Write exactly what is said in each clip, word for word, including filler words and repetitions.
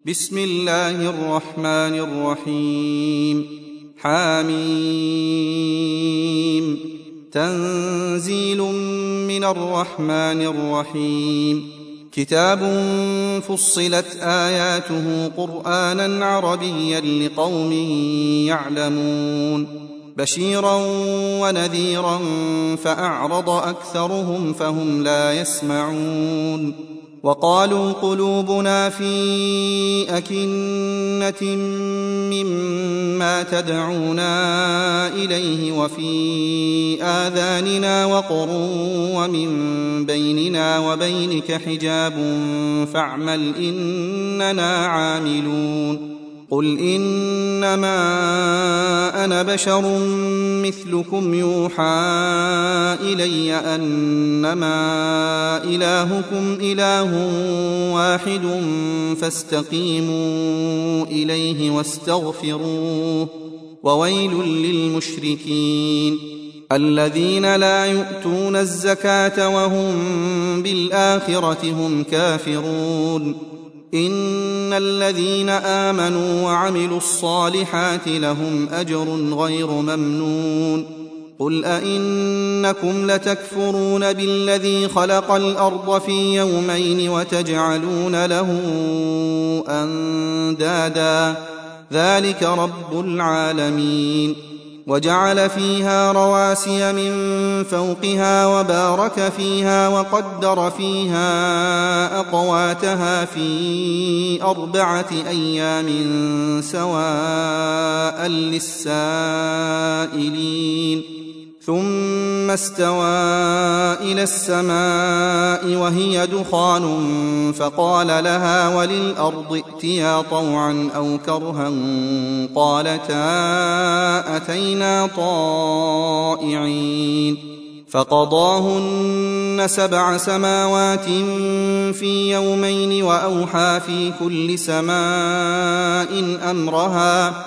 بسم الله الرحمن الرحيم. حاميم. تنزيل من الرحمن الرحيم. كتاب فصلت آياته قرآنا عربيا لقوم يعلمون بشيرا ونذيرا فأعرض أكثرهم فهم لا يسمعون. وقالوا قلوبنا في أكنة مما تدعونا إليه وفي آذاننا وقر ومن بيننا وبينك حجاب فاعمل إننا عاملون. قل إنما أنا بشر مثلكم يوحى إلي أنما إلهكم إله واحد فاستقيموا إليه واستغفروه وويل للمشركين الذين لا يؤتون الزكاة وهم بالآخرة هم كافرون. إن الذين آمنوا وعملوا الصالحات لهم أجر غير ممنون. قل أئنكم لتكفرون بالذي خلق الأرض في يومين وتجعلون له أندادا ذلك رب العالمين. وجعل فيها رواسي من فوقها وبارك فيها وقدر فيها أقواتها في أربعة أيام سواء للسائلين. ثم استوى إلى السماء وهي دخان فقال لها وللأرض ائتيا طوعا أو كرها قالتا أتينا طائعين. فقضاهن سبع سماوات في يومين وأوحى في كل سماء أمرها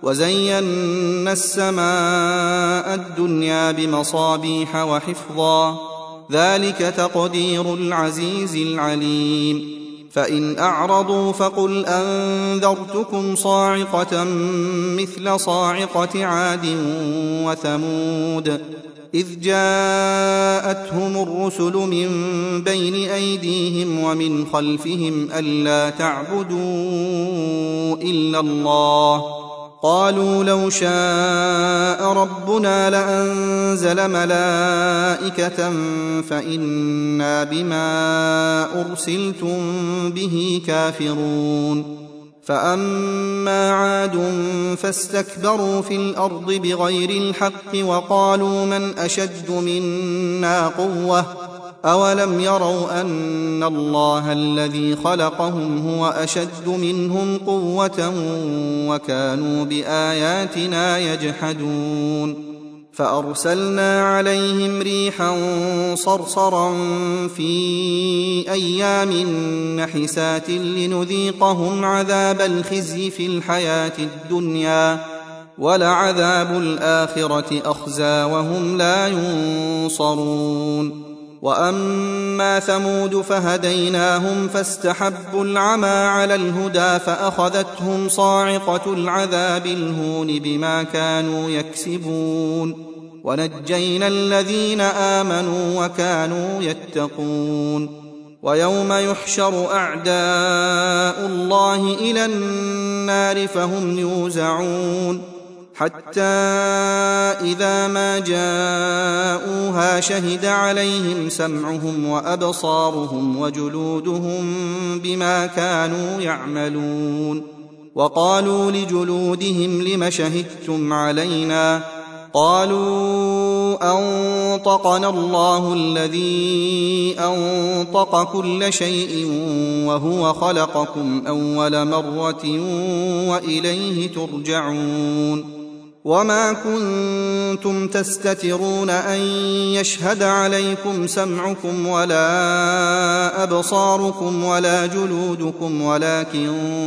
وزينا السماء الدنيا بمصابيح وحفظا ذلك تقدير العزيز العليم. فإن أعرضوا فقل أنذرتكم صاعقة مثل صاعقة عاد وثمود إذ جاءتهم الرسل من بين أيديهم ومن خلفهم ألا تعبدوا إلا الله قالوا لو شاء ربنا لأنزل ملائكة فإنا بما أرسلتم به كافرون. فأما عاد فاستكبروا في الأرض بغير الحق وقالوا من أشد منا قوة أولم يروا أن الله الذي خلقهم هو أشد منهم قوة وكانوا بآياتنا يجحدون. فأرسلنا عليهم ريحا صرصرا في أيام نحسات لنذيقهم عذاب الخزي في الحياة الدنيا ولعذاب الآخرة أخزى وهم لا ينصرون. وأما ثمود فهديناهم فاستحبوا العمى على الهدى فأخذتهم صاعقة العذاب الهون بما كانوا يكسبون ونجينا الذين آمنوا وكانوا يتقون. ويوم يحشر أعداء الله إلى النار فهم يوزعون حتى إذا ما جاءوها شهد عليهم سمعهم وأبصارهم وجلودهم بما كانوا يعملون. وقالوا لجلودهم لم شهدتم علينا قالوا أنطقنا الله الذي أنطق كل شيء وهو خلقكم أول مرة وإليه ترجعون. وما كنتم تستترون أن يشهد عليكم سمعكم ولا أبصاركم ولا جلودكم ولكن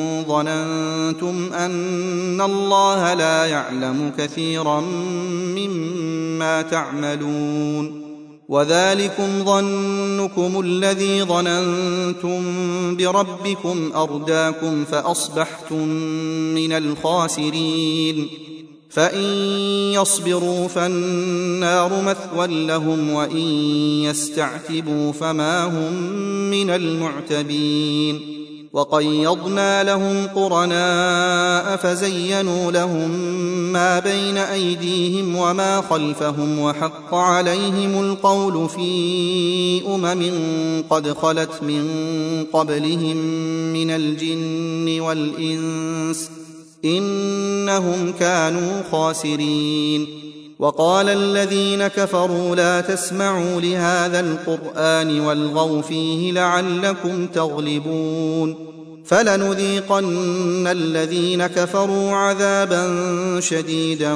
ظننتم أن الله لا يعلم كثيرا مما تعملون. وذلكم ظنكم الذي ظننتم بربكم أرداكم فأصبحتم من الخاسرين. فإن يصبروا فالنار مثوى لهم وإن يستعتبوا فما هم من المعتبين. وقيضنا لهم قرناء فزينوا لهم ما بين أيديهم وما خلفهم وحق عليهم القول في أمم قد خلت من قبلهم من الجن والإنس إنهم كانوا خاسرين. وقال الذين كفروا لا تسمعوا لهذا القرآن والغوا فيه لعلكم تغلبون. فلنذيقن الذين كفروا عذابا شديدا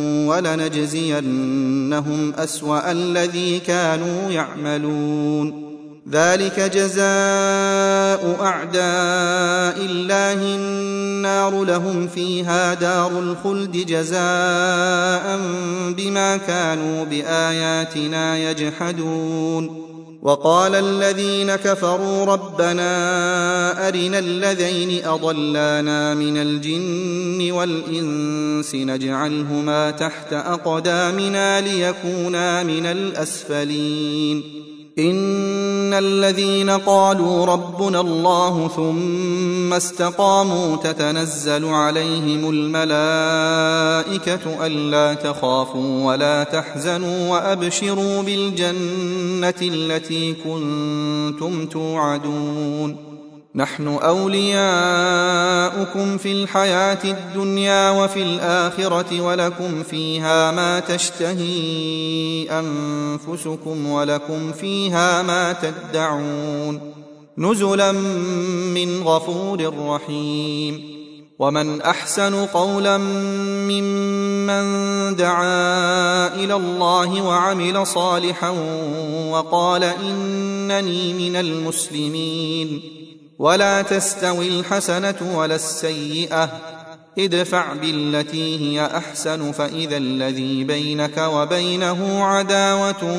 ولنجزينهم أسوأ الذي كانوا يعملون. ذلك جزاء أعداء الله النار لهم فيها دار الخلد جزاء بما كانوا بآياتنا يجحدون. وقال الذين كفروا ربنا أرنا الذين أضلانا من الجن والإنس نجعلهما تحت أقدامنا ليكونا من الأسفلين. إن الذين قالوا ربنا الله ثم استقاموا تتنزل عليهم الملائكة ألا تخافوا ولا تحزنوا وأبشروا بالجنة التي كنتم توعدون. نحن أولياؤكم في الحياة الدنيا وفي الآخرة ولكم فيها ما تشتهي أنفسكم ولكم فيها ما تدعون نزلا من غفور رحيم. ومن أحسن قولا ممن دعا إلى الله وعمل صالحا وقال إنني من المسلمين. ولا تستوي الحسنة ولا السيئة ادفع بالتي هي أحسن فإذا الذي بينك وبينه عداوة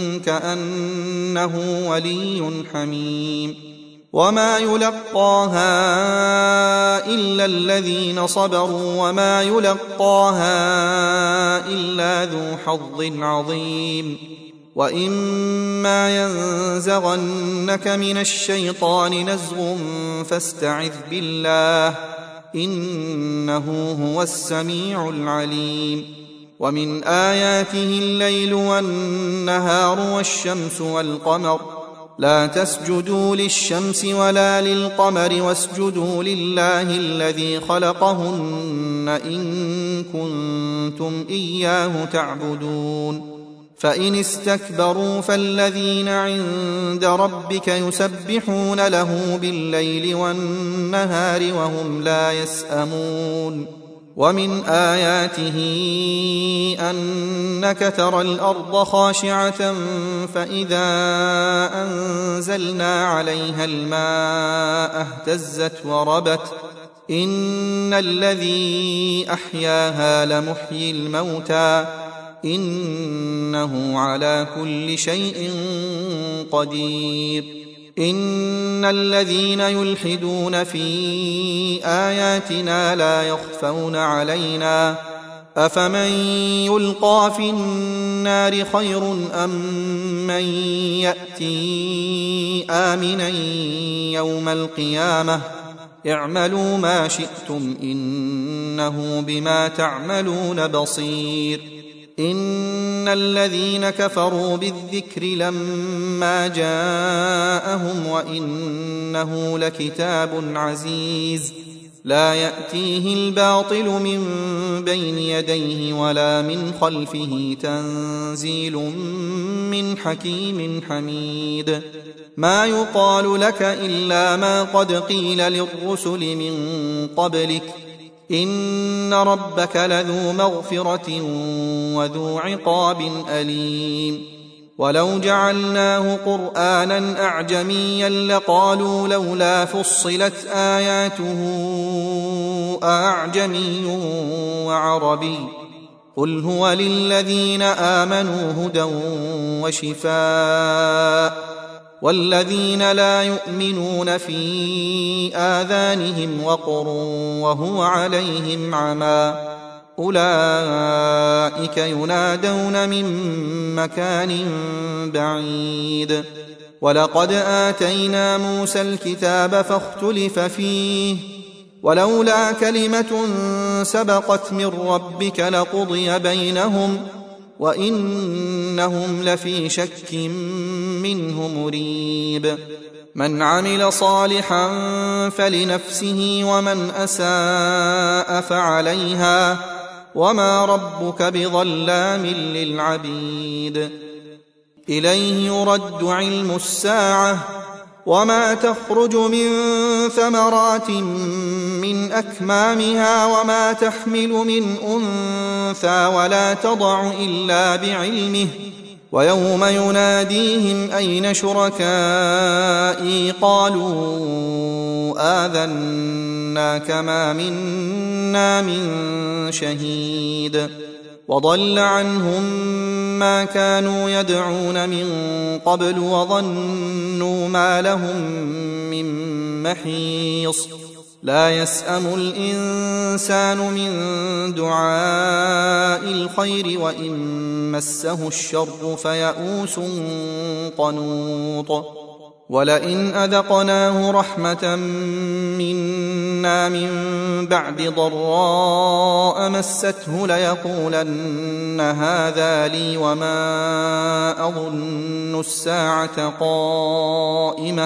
كأنه ولي حميم. وما يلقاها إلا الذين صبروا وما يلقاها إلا ذو حظ عظيم. وإما ينزغنك من الشيطان نزغ فاستعذ بالله إنه هو السميع العليم. ومن آياته الليل والنهار والشمس والقمر لا تسجدوا للشمس ولا للقمر واسجدوا لله الذي خلقهن إن كنتم إياه تعبدون. فإن استكبروا فالذين عند ربك يسبحون له بالليل والنهار وهم لا يسأمون. ومن آياته أنك ترى الأرض خاشعة فإذا أنزلنا عليها الماء اهتزت وربت إن الذي أحياها لمحيي الموتى إنه على كل شيء قدير. إن الذين يلحدون في آياتنا لا يخفون علينا أفمن يلقى في النار خير أم من يأتي آمنا يوم القيامة اعملوا ما شئتم إنه بما تعملون بصير. إن الذين كفروا بالذكر لما جاءهم وإنه لكتاب عزيز لا يأتيه الباطل من بين يديه ولا من خلفه تنزيل من حكيم حميد. ما يقال لك إلا ما قد قيل للرسل من قبلك إن ربك لذو مغفرة وذو عقاب أليم. ولو جعلناه قرآنا أعجميا لقالوا لولا فصلت آياته أعجمي وعربي قل هو للذين آمنوا هدى وشفاء والذين لا يؤمنون في آذانهم وقر وهو عليهم عمى أولئك ينادون من مكان بعيد ولقد آتينا موسى الكتاب فاختلف فيه ولولا كلمة سبقت من ربك لقضي بينهم وإنهم لفي شك منه مريب من عمل صالحا فلنفسه ومن أساء فعليها وما ربك بظلام للعبيد إليه يرد علم الساعة وما تخرج من ثمرات من أكمامها وما تحمل من أنثى ولا تضع إلا بعلمه ويوم يناديهم أين شركائي قالوا آذناك ما منا من شهيد وضل عنهم ما كانوا يدعون من قبل وظنوا ما لهم من محيص لا يسأم الإنسان من دعاء الخير وإن مسه الشر فيئوس قنوط ولئن أذقناه رحمة منا من بعد ضراء مسته ليقولن هذا لي وما أظن الساعة قائمة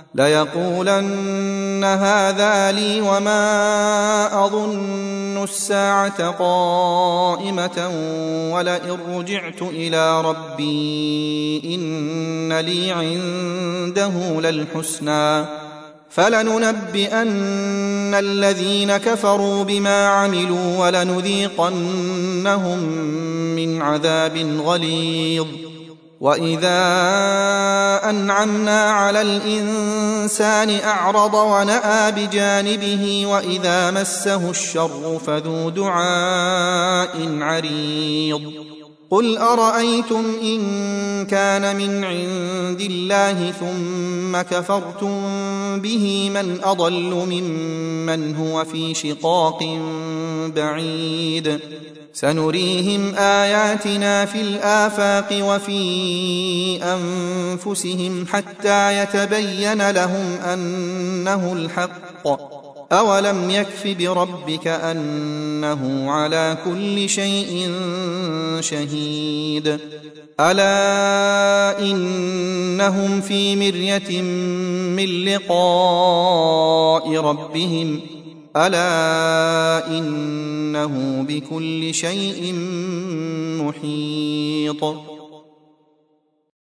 ليقولن هذا لي وما أظن الساعة قائمة ولئن رجعت إلى ربي إن لي عنده للحسنى فلننبئن الذين كفروا بما عملوا ولنذيقنهم من عذاب غليظ وإذا أنعمنا على الإنسان أعرض ونأى بجانبه وإذا مسه الشر فذو دعاء عريض قل أرأيتم إن كان من عند الله ثم كفرتم به من أضل ممن هو في شقاق بعيد سنريهم آياتنا في الآفاق وفي أنفسهم حتى يتبين لهم أنه الحق أولم يكف بربك أنه على كل شيء شهيد ألا إنهم في مرية من لقاء ربهم ألا إنه بكل شيء محيط